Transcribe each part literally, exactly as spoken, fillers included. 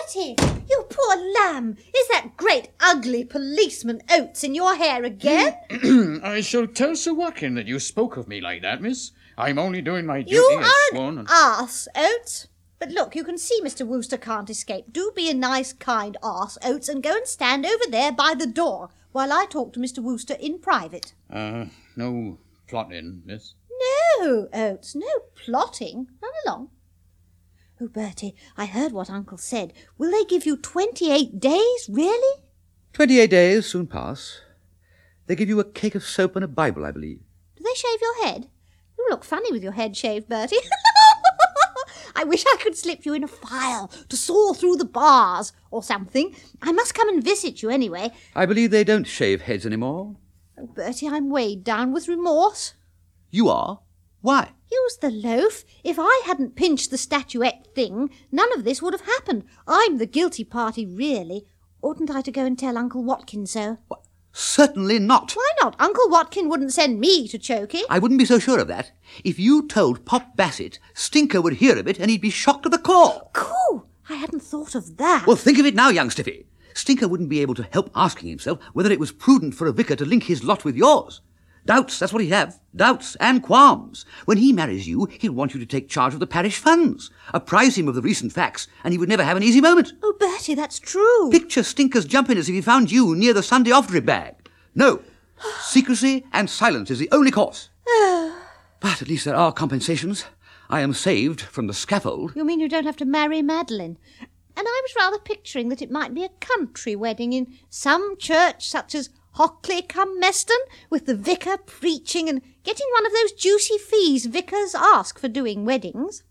Bertie, you poor lamb. Is that great ugly policeman Oates in your hair again? I shall tell Sir Watkin that you spoke of me like that, miss. I'm only doing my duty You as are sworn. an And... arse, Oates. But look, you can see Mister Wooster can't escape. Do be a nice, kind arse, Oates, and go and stand over there by the door while I talk to Mister Wooster in private. Uh, no plotting, miss. No, Oates, no plotting. Run along. Oh, Bertie, I heard what Uncle said. Will they give you twenty-eight days, really? Twenty-eight days soon pass. They give you a cake of soap and a Bible, I believe. Do they shave your head? You look funny with your head shaved, Bertie. I wish I could slip you in a file to saw through the bars or something. I must come and visit you anyway. I believe they don't shave heads anymore. Oh, Bertie, I'm weighed down with remorse. You are? Why? Use the loaf. If I hadn't pinched the statuette thing, none of this would have happened. I'm the guilty party, really. Oughtn't I to go and tell Uncle Watkin so? What? Certainly not. Why not? Uncle Watkin wouldn't send me to Chokey. I wouldn't be so sure of that. If you told Pop Bassett, Stinker would hear of it and he'd be shocked to the core. Cool! I hadn't thought of that. Well, think of it now, young stiffy. Stinker wouldn't be able to help asking himself whether it was prudent for a vicar to link his lot with yours. Doubts, that's what he'd have. Doubts and qualms. When he marries you, he'll want you to take charge of the parish funds, apprise him of the recent facts, and he would never have an easy moment. Oh, Bertie, that's true. Picture Stinker's jumpiness if he found you near the Sunday off-drip bag. No. Secrecy and silence is the only course. But at least there are compensations. I am saved from the scaffold. You mean you don't have to marry Madeline? And I was rather picturing that it might be a country wedding in some church such as Hockley cum Meston, with the vicar preaching and getting one of those juicy fees vicars ask for doing weddings.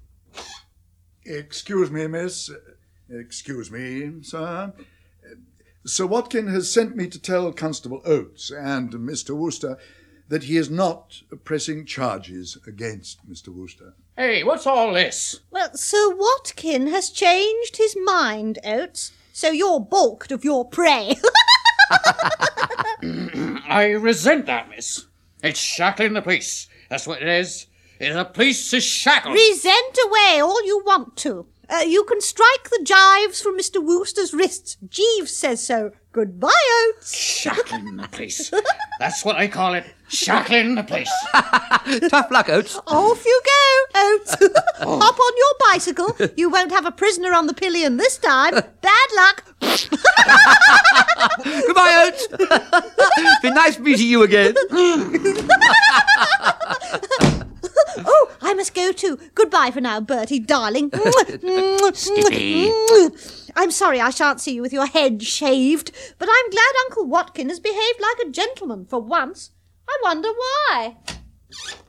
Excuse me, miss. Excuse me, sir. Sir Watkin has sent me to tell Constable Oates and Mister Wooster that he is not pressing charges against Mister Wooster. Hey, what's all this? Well, Sir Watkin has changed his mind, Oates, so you're balked of your prey. I resent that, miss. It's shackling the police. That's what it is. It's the police is shackled. Resent away all you want to. Uh, you can strike the gyves from Mister Wooster's wrists. Jeeves says so. Goodbye, Oates. Shackling the police. That's what I call it. Shackling the police. Tough luck, Oates. Off you go, Oates. Hop on your bicycle. You won't have a prisoner on the pillion this time. Bad luck. Goodbye, Oates. Been nice meeting you again. Oh, I must go too. Goodbye for now, Bertie, darling. Stiffy. I'm sorry I shan't see you with your head shaved, but I'm glad Uncle Watkin has behaved like a gentleman for once. I wonder why.